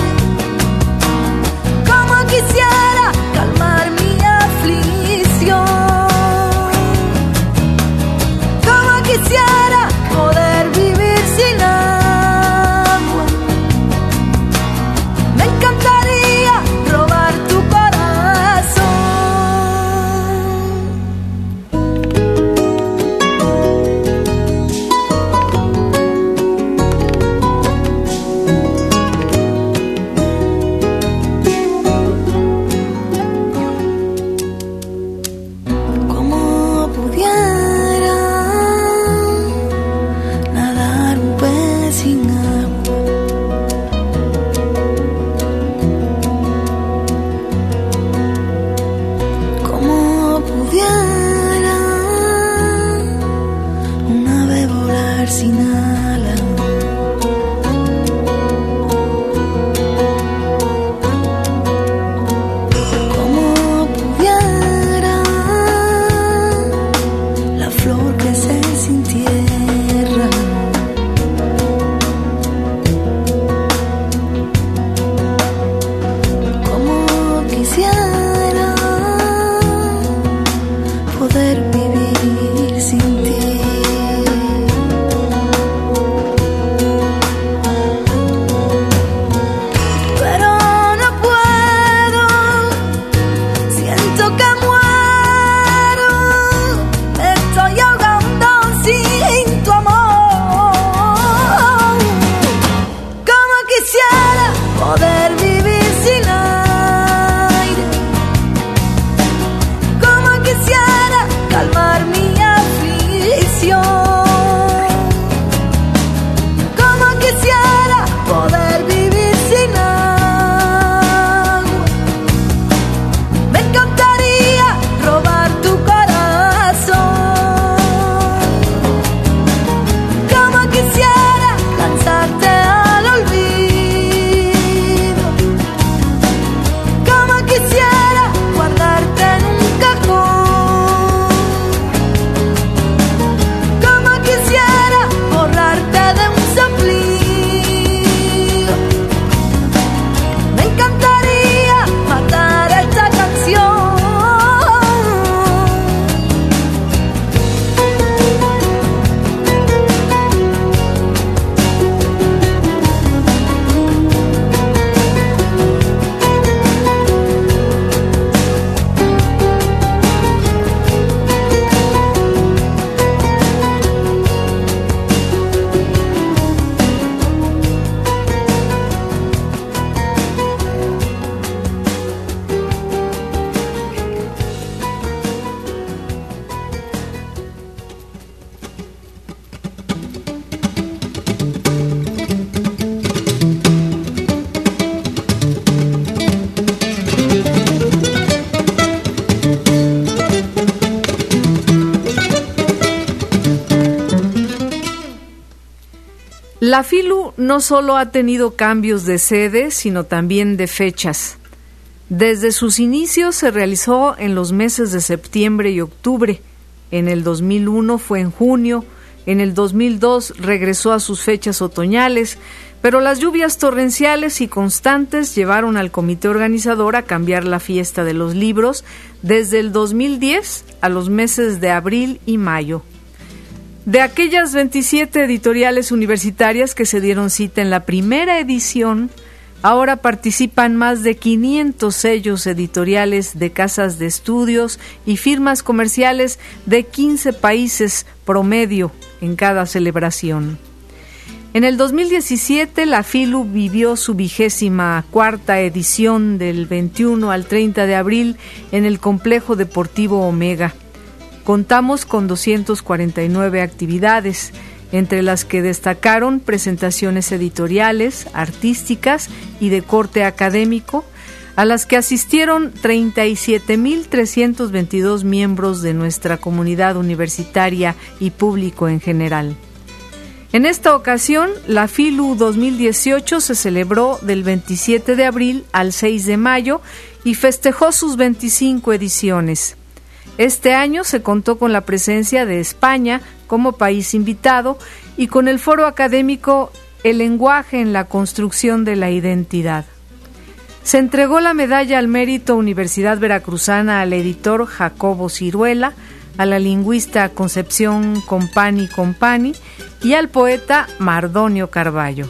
La Filu no solo ha tenido cambios de sede, sino también de fechas. Desde sus inicios se realizó en los meses de septiembre y octubre. En el dos mil uno fue en junio, en el dos mil dos regresó a sus fechas otoñales, pero las lluvias torrenciales y constantes llevaron al comité organizador a cambiar la fiesta de los libros desde el dos mil diez a los meses de abril y mayo. De aquellas veintisiete editoriales universitarias que se dieron cita en la primera edición, ahora participan más de quinientos sellos editoriales de casas de estudios y firmas comerciales de quince países promedio en cada celebración. En el dos mil diecisiete, la Filu vivió su vigésima cuarta edición del veintiuno al treinta de abril en el Complejo Deportivo Omega. Contamos con doscientas cuarenta y nueve actividades, entre las que destacaron presentaciones editoriales, artísticas y de corte académico, a las que asistieron treinta y siete mil trescientos veintidós miembros de nuestra comunidad universitaria y público en general. En esta ocasión, la Filu dos mil dieciocho se celebró del veintisiete de abril al seis de mayo y festejó sus veinticinco ediciones. Este año se contó con la presencia de España como país invitado y con el foro académico El lenguaje en la construcción de la identidad. Se entregó la medalla al mérito Universidad Veracruzana al editor Jacobo Ciruela, a la lingüista Concepción Compani Compani y al poeta Mardonio Carballo.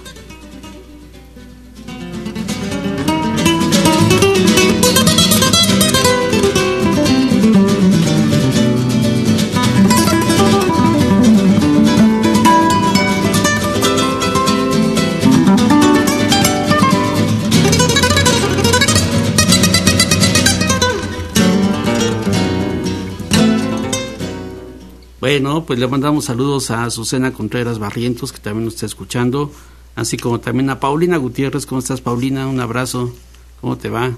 Bueno, pues le mandamos saludos a Azucena Contreras Barrientos, que también nos está escuchando, así como también a Paulina Gutiérrez. ¿Cómo estás, Paulina? Un abrazo. ¿Cómo te va?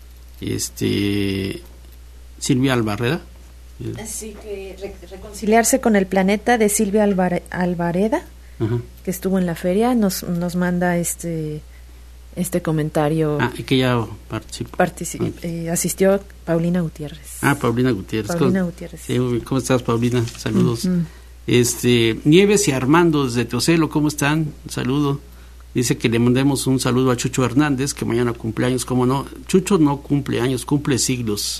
Este Silvia Albarreda. Así que re- reconciliarse con el planeta de Silvia Alvar- Alvareda, Ajá. que estuvo en la feria, nos nos manda este este comentario. Ah, y que ya participó. Partici- Ah. eh, asistió Paulina Gutiérrez. Ah, Paulina Gutiérrez. Paulina ¿Cómo, Gutiérrez. sí, ¿cómo estás, Paulina? Saludos. Uh-huh. Este, Nieves y Armando desde Teocelo, ¿cómo están? Un saludo. Dice que le mandemos un saludo a Chucho Hernández, que mañana cumpleaños, ¿cómo no? Chucho no cumple años, cumple siglos.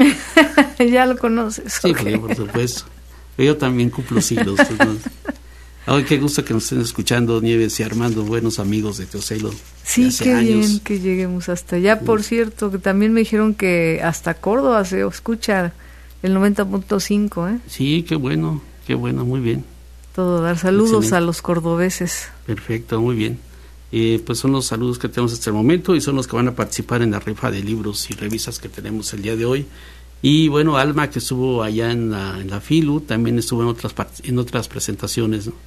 Ya lo conoces. Sí, okay. por supuesto. Yo también cumplo siglos. Entonces, ay, qué gusto que nos estén escuchando, Nieves y Armando, buenos amigos de Teocelo. Sí, de hace qué años. bien que lleguemos hasta allá. Por cierto, que también me dijeron que hasta Córdoba se escucha el noventa punto cinco, ¿eh? Sí, qué bueno, qué bueno, muy bien. Todo dar saludos Excelente. a los cordobeses. Perfecto, muy bien. Eh, pues son los saludos que tenemos hasta el momento y son los que van a participar en la rifa de libros y revistas que tenemos el día de hoy. Y bueno, Alma, que estuvo allá en la, en la Filu, también estuvo en otras part- en otras presentaciones, ¿no?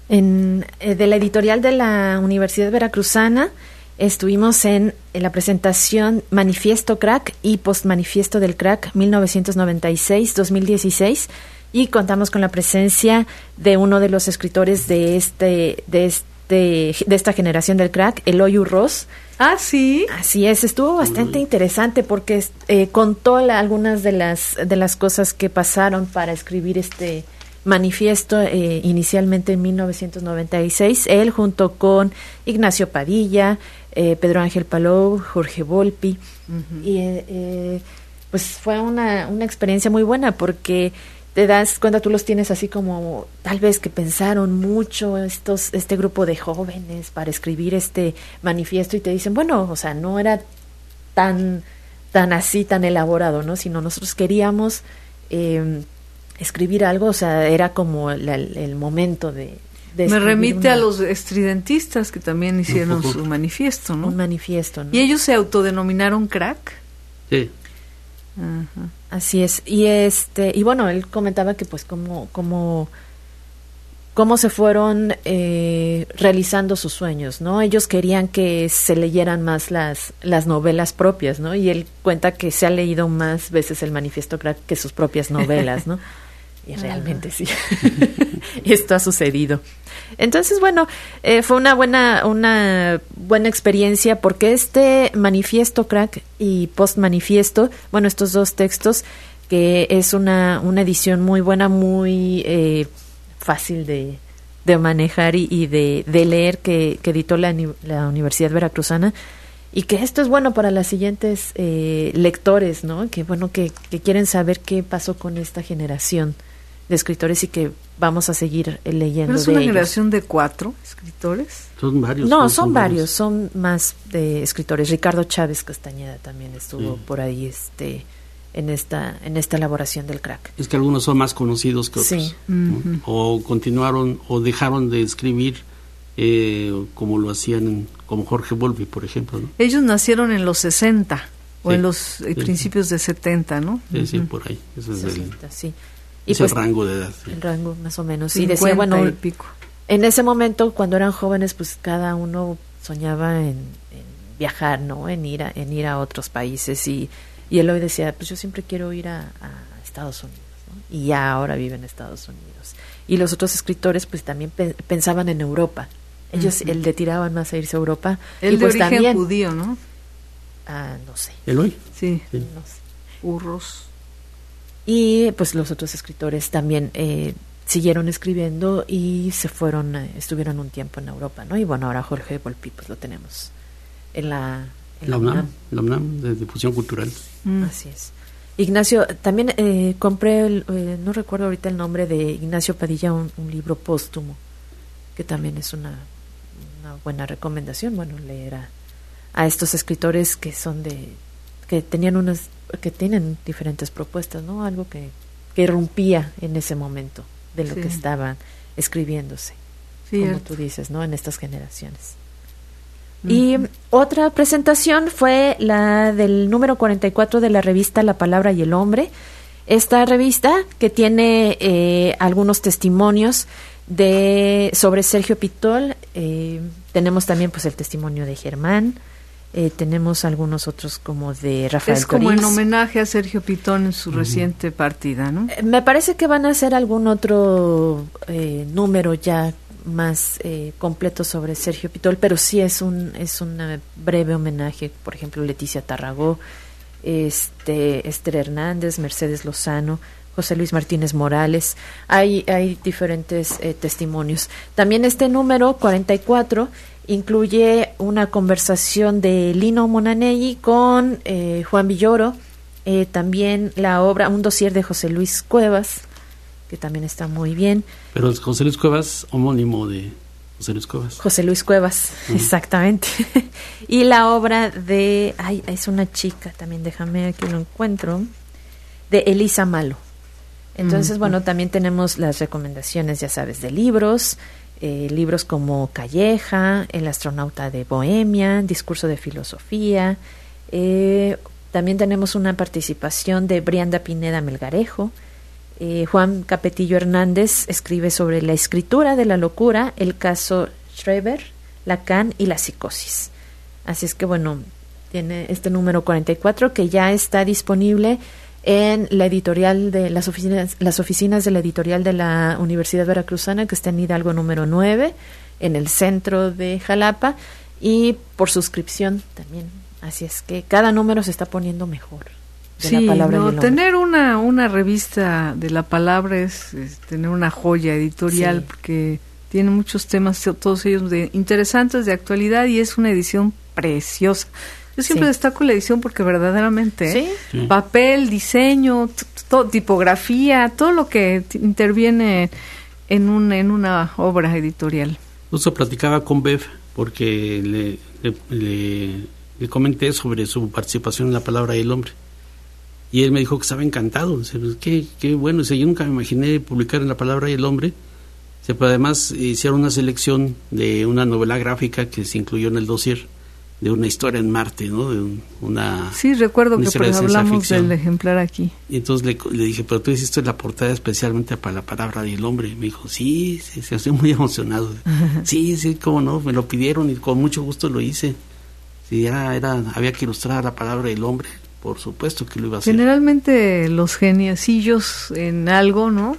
En, eh, de la editorial de la Universidad Veracruzana estuvimos en, en la presentación Manifiesto Crack y Postmanifiesto del Crack mil novecientos noventa y seis a dos mil dieciséis y contamos con la presencia de uno de los escritores de este de este de esta generación del crack, Eloy Urroz. Ah, sí. Así es, estuvo bastante interesante porque eh, contó la, algunas de las de las cosas que pasaron para escribir este manifiesto eh, inicialmente en mil novecientos noventa y seis. Él junto con Ignacio Padilla, eh, Pedro Ángel Palou, Jorge Volpi. Uh-huh. Y eh, eh, pues fue una, una experiencia muy buena porque te das cuenta, tú los tienes así como tal vez que pensaron mucho estos este grupo de jóvenes para escribir este manifiesto y te dicen, bueno, o sea, no era tan tan así, tan elaborado, ¿no? Sino nosotros queríamos eh, escribir algo, o sea, era como la, el, el momento de, de Me remite una, a los estridentistas que también hicieron su manifiesto, ¿no? Un manifiesto, ¿no? ¿Y ellos se autodenominaron crack? Sí. Ajá. Así es. Y este y bueno, él comentaba que pues cómo cómo cómo se fueron eh, realizando sus sueños, ¿no? Ellos querían que se leyeran más las las novelas propias, ¿no? Y él cuenta que se ha leído más veces el Manifiesto Crack que sus propias novelas, ¿no? Y realmente sí, esto ha sucedido. Entonces, bueno, eh, fue una buena, una buena experiencia porque este manifiesto crack y post manifiesto, bueno, estos dos textos, que es una, una edición muy buena, muy eh, fácil de, de manejar y, y de, de leer, que, que editó la, la Universidad Veracruzana, y que esto es bueno para las siguientes eh, lectores, ¿no? Que bueno, que, que quieren saber qué pasó con esta generación de escritores y que vamos a seguir leyendo. ¿Pero es de una ellos. generación de cuatro escritores? Son varios. No, son, son, son varios, varios. son más de escritores. Ricardo Chávez Castañeda también estuvo Sí. por ahí este en esta en esta elaboración del crack. Es que algunos son más conocidos que otros. Sí. ¿no? Ujú. O continuaron o dejaron de escribir eh, como lo hacían, como Jorge Volpi, por ejemplo, ¿no? Ellos nacieron en los sesenta o Sí. en los eh, Sí. principios de setenta, ¿no? Sí, sí, Ujú. por ahí. Ese es el, sesenta, sí. Y es pues el rango de edad. sí. el rango más o menos. Y cincuenta decía, bueno, y pico. en ese momento cuando eran jóvenes, pues cada uno soñaba en, en viajar, ¿no? En ir a, en ir a otros países y y él hoy decía, pues yo siempre quiero ir a, a Estados Unidos, ¿no? Y ya ahora vive en Estados Unidos. Y los otros escritores pues también pe- pensaban en Europa. Ellos Ujú. él le tiraban más a irse a Europa. El y de pues origen también, judío, ¿no? ah, no sé, Eloy. Sí, Sí. no sé. Urros. Y pues los otros escritores también eh, siguieron escribiendo y se fueron, eh, estuvieron un tiempo en Europa, ¿no? Y bueno, ahora Jorge Volpi pues lo tenemos en la, en La UNAM, la UNAM de difusión cultural. Mm. Así es. Ignacio, también eh, compré, el, eh, no recuerdo ahorita el nombre de Ignacio Padilla, un, un libro póstumo, que también es una, una buena recomendación, bueno, leer a, a estos escritores que son de, que tenían unas, que tienen diferentes propuestas, ¿no? Algo que, que irrumpía en ese momento de lo Sí. que estaban escribiéndose, como Cierto. tú dices, ¿no? En estas generaciones. Ujú. Y otra presentación fue la del número cuarenta y cuatro de la revista La Palabra y el Hombre. Esta revista que tiene eh, algunos testimonios de sobre Sergio Pitol. Eh, tenemos también pues el testimonio de Germán. Eh, tenemos algunos otros como de Rafael Es como en Toriz. homenaje a Sergio Pitón en su reciente partida, ¿no? Eh, Me parece que van a hacer algún otro eh, número ya más eh, completo sobre Sergio Pitol, pero sí es un es un breve homenaje, por ejemplo, Leticia Tarragó, este Esther Hernández, Mercedes Lozano, José Luis Martínez Morales. Hay hay diferentes eh, testimonios. También este número cuarenta y cuatro incluye una conversación de Lino Monanelli con eh, Juan Villoro, eh, también la obra, un dossier de José Luis Cuevas, que también está muy bien. Pero es José Luis Cuevas, homónimo de José Luis Cuevas. José Luis Cuevas, Ujú. exactamente. Y la obra de, ay, es una chica, también déjame aquí lo encuentro, de Elisa Malo. Entonces, Ujú. bueno, también tenemos las recomendaciones, ya sabes, de libros, eh, libros como Calleja, El astronauta de Bohemia, Discurso de filosofía. Eh, también tenemos una participación de Brianda Pineda Melgarejo. Eh, Juan Capetillo Hernández escribe sobre la escritura de la locura, el caso Schreber, Lacan y la psicosis. Así es que, bueno, tiene este número cuarenta y cuatro que ya está disponible en la editorial de las oficinas, las oficinas de la editorial de la Universidad Veracruzana, que está en Hidalgo número nueve, en el centro de Jalapa, y por suscripción también. Así es que cada número se está poniendo mejor. De Sí, la palabra no, y el hombre. tener una, una revista de la palabra es, es tener una joya editorial, Sí. porque tiene muchos temas, todos ellos de, interesantes, de actualidad, y es una edición preciosa. Yo siempre Sí. destaco la edición porque verdaderamente, ¿eh? Sí. Sí. papel, diseño, t- t- tipografía, todo lo que t- interviene en, un, en una obra editorial. Justo platicaba con Bev porque le, le, le- le comenté sobre su participación en La Palabra y el Hombre. Y él me dijo que estaba encantado. Dice, pues, qué, qué bueno. Dice, yo nunca me imaginé publicar en La Palabra y el Hombre. Dice, pero además hicieron una selección de una novela gráfica que se incluyó en el dossier de una historia en Marte, ¿no? De un- una... Sí, recuerdo una que historia pues, de ciencia hablamos ficción. del ejemplar aquí. Y entonces le, le dije, pero tú hiciste la portada especialmente para La Palabra y el Hombre. Y me dijo, sí, sí, sí, estoy muy emocionado. Sí, sí, cómo no, me lo pidieron y con mucho gusto lo hice. Si era, era, había que ilustrar La Palabra y el Hombre, por supuesto que lo iba a hacer. Generalmente los geniecillos en algo, ¿no?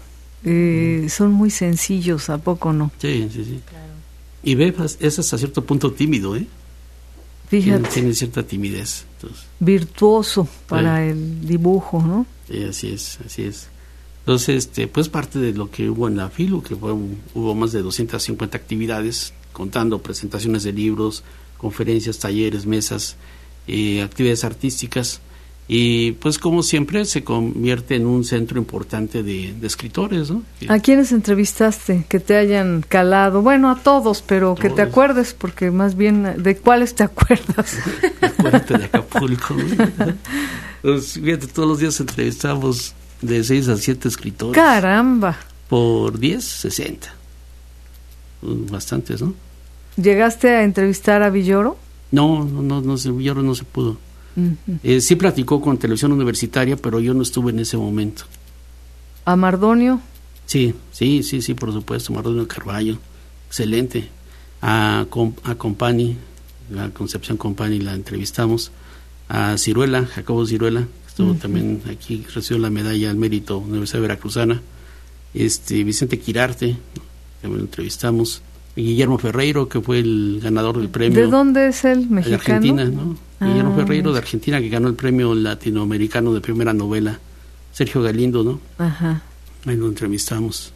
eh, son muy sencillos, ¿a poco no? Sí, sí, sí. Claro. Y ve, es hasta cierto punto tímido, ¿eh? Fíjate. Tiene, tiene cierta timidez. Entonces, virtuoso para sí. el dibujo, ¿no? Sí, así es, así es. Entonces, este, pues parte de lo que hubo en la FILU, que fue un, hubo más de doscientas cincuenta actividades, contando presentaciones de libros, conferencias, talleres, mesas, eh, actividades artísticas, y pues como siempre se convierte en un centro importante de, de escritores, ¿no? ¿A quiénes entrevistaste que te hayan calado? Bueno, a todos, pero todos. Que te acuerdes, porque más bien, ¿de cuáles te acuerdas? Acuérdate de Acapulco, ¿no? Pues fíjate, todos los días entrevistamos de seis a siete escritores. ¡Caramba! Por diez, sesenta. Bastantes, ¿no? ¿Llegaste a entrevistar a Villoro? No, no, no, no se, Villoro no se pudo. Uh-huh. Eh, sí platicó con Televisión Universitaria, pero yo no estuve en ese momento. ¿A Mardonio? Sí, sí, sí, sí, por supuesto, Mardonio Carballo, excelente. A, a Compani, a Concepción Compani la entrevistamos. A Ciruela, Jacobo Ciruela, estuvo uh-huh. también aquí, recibió la medalla al mérito Universidad Veracruzana. Este, Vicente Quirarte, también lo entrevistamos. Guillermo Ferreiro, que fue el ganador del premio. ¿De dónde es él? ¿Mexicano? De Argentina, ¿no? Ah, Guillermo Ferreiro de Argentina, que ganó el premio latinoamericano de primera novela. Sergio Galindo, ¿no? Ajá. Ahí lo entrevistamos.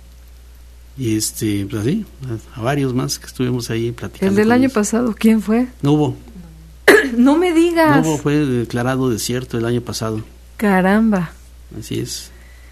Y este, pues así, a, a varios más que estuvimos ahí platicando. ¿El del año ellos. pasado quién fue? No hubo. No me digas. No hubo, fue declarado desierto el año pasado. Caramba. Así es.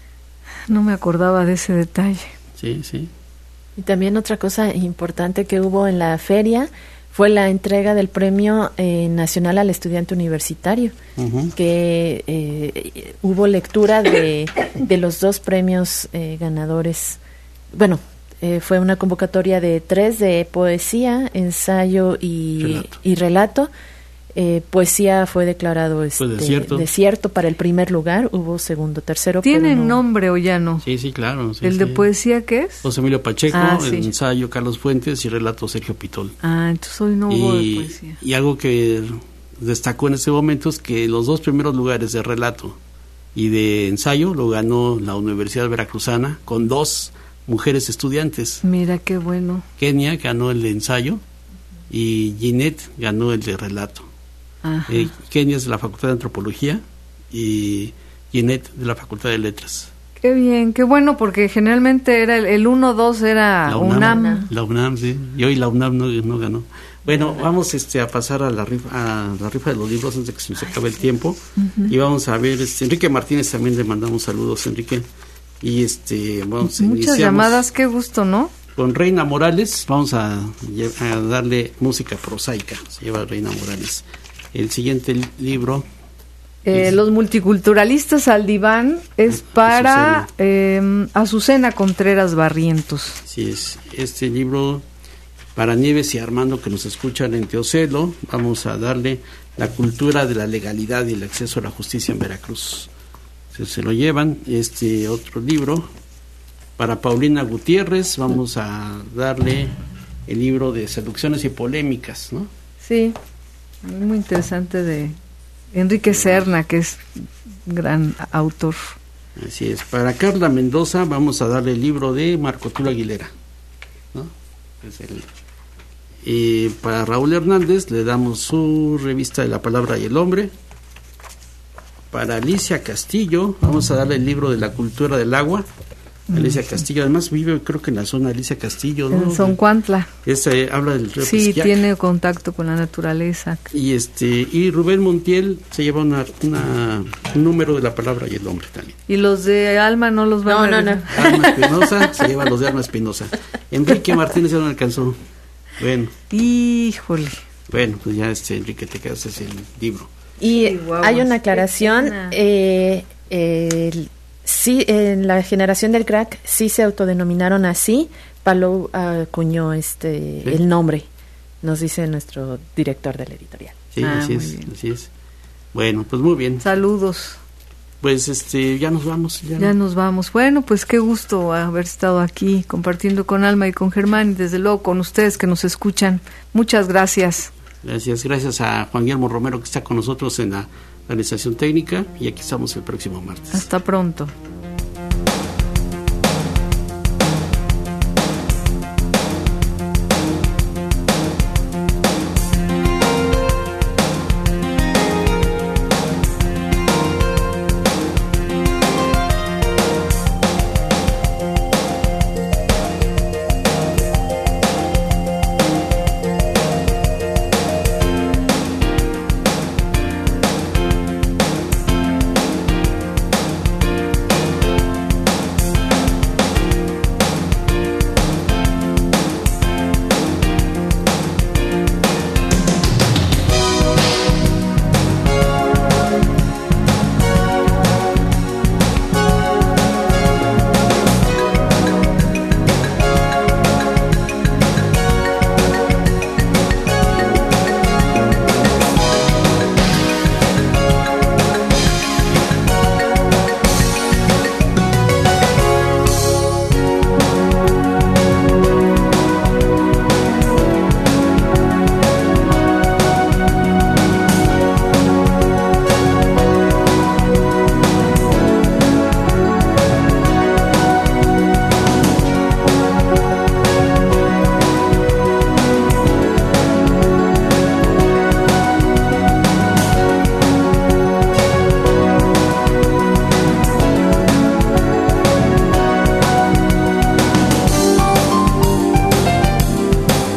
No me acordaba de ese detalle. Sí, sí. Y también otra cosa importante que hubo en la feria fue la entrega del Premio eh, Nacional al Estudiante Universitario, uh-huh. que eh, hubo lectura de, de los dos premios eh, ganadores. Bueno, eh, fue una convocatoria de tres, de poesía, ensayo y relato. Y relato. Eh, poesía fue declarado este, fue desierto. desierto para el primer lugar, hubo segundo, tercero. ¿Tienen no... nombre o ya no? Sí, sí, claro. Sí, ¿El sí. de poesía qué es? José Emilio Pacheco, ah, el sí. ensayo Carlos Fuentes y relato Sergio Pitol. Ah, entonces hoy no hubo y, de poesía. Y algo que destacó en ese momento es que los dos primeros lugares de relato y de ensayo lo ganó la Universidad Veracruzana con dos mujeres estudiantes. Mira qué bueno. Kenia ganó el de ensayo y Ginette ganó el de relato. Eh, Kenia es de la Facultad de Antropología y Ginette de la Facultad de Letras. Qué bien, qué bueno, porque generalmente era el uno dos era la UNAM. UNAM. La UNAM, sí. Y hoy la UNAM no, no ganó. Bueno, vamos este a pasar a la rifa, a la rifa de los libros antes de que se nos acabe el tiempo. Uh-huh. Y vamos a ver, este, Enrique Martínez también le mandamos saludos, Enrique. Y este, vamos, muchas llamadas, qué gusto, ¿no? Con Reina Morales, vamos a, a darle música prosaica, se lleva Reina Morales. El siguiente libro. Eh, los multiculturalistas al diván es para Azucena. Eh, Azucena Contreras Barrientos. Sí, es este libro para Nieves y Armando que nos escuchan en Teocelo. Vamos a darle la cultura de la legalidad y el acceso a la justicia en Veracruz. Se, se lo llevan. Este otro libro para Paulina Gutiérrez. Vamos a darle el libro de Seducciones y Polémicas, ¿no? Sí. Muy interesante, de Enrique Serna, que es gran autor. Así es. Para Carla Mendoza vamos a darle el libro de Marco Tulio Aguilera, ¿no? Es el, y para Raúl Hernández le damos su revista de La Palabra y el Hombre. Para Alicia Castillo vamos a darle el libro de La Cultura del Agua. Alicia Castillo, además vive creo que en la zona Alicia Castillo, ¿no? En Zoncuantla. Este habla del río Sí, Pisquiac. Tiene contacto con la naturaleza. Y este y Rubén Montiel se lleva una, una un número de La Palabra y el Hombre también. Y los de Alma no los van no, a No, no, Alma Espinosa se lleva los de Alma Espinosa. Enrique Martínez ya no alcanzó. Bueno. Híjole. Bueno, pues ya este Enrique te quedas ese el libro. Y sí, wow, hay una aclaración, eh, eh, sí, en la generación del crack sí se autodenominaron así. Palou acuñó este ¿sí? el nombre, nos dice nuestro director de la editorial. Sí, ah, así es, bien. así es. Bueno, pues muy bien. Saludos. Pues este, ya nos vamos. Ya, ya nos vamos. Bueno, pues qué gusto haber estado aquí compartiendo con Alma y con Germán y desde luego con ustedes que nos escuchan. Muchas gracias. Gracias, gracias a Juan Guillermo Romero que está con nosotros en la realización técnica y aquí estamos el próximo martes. Hasta pronto.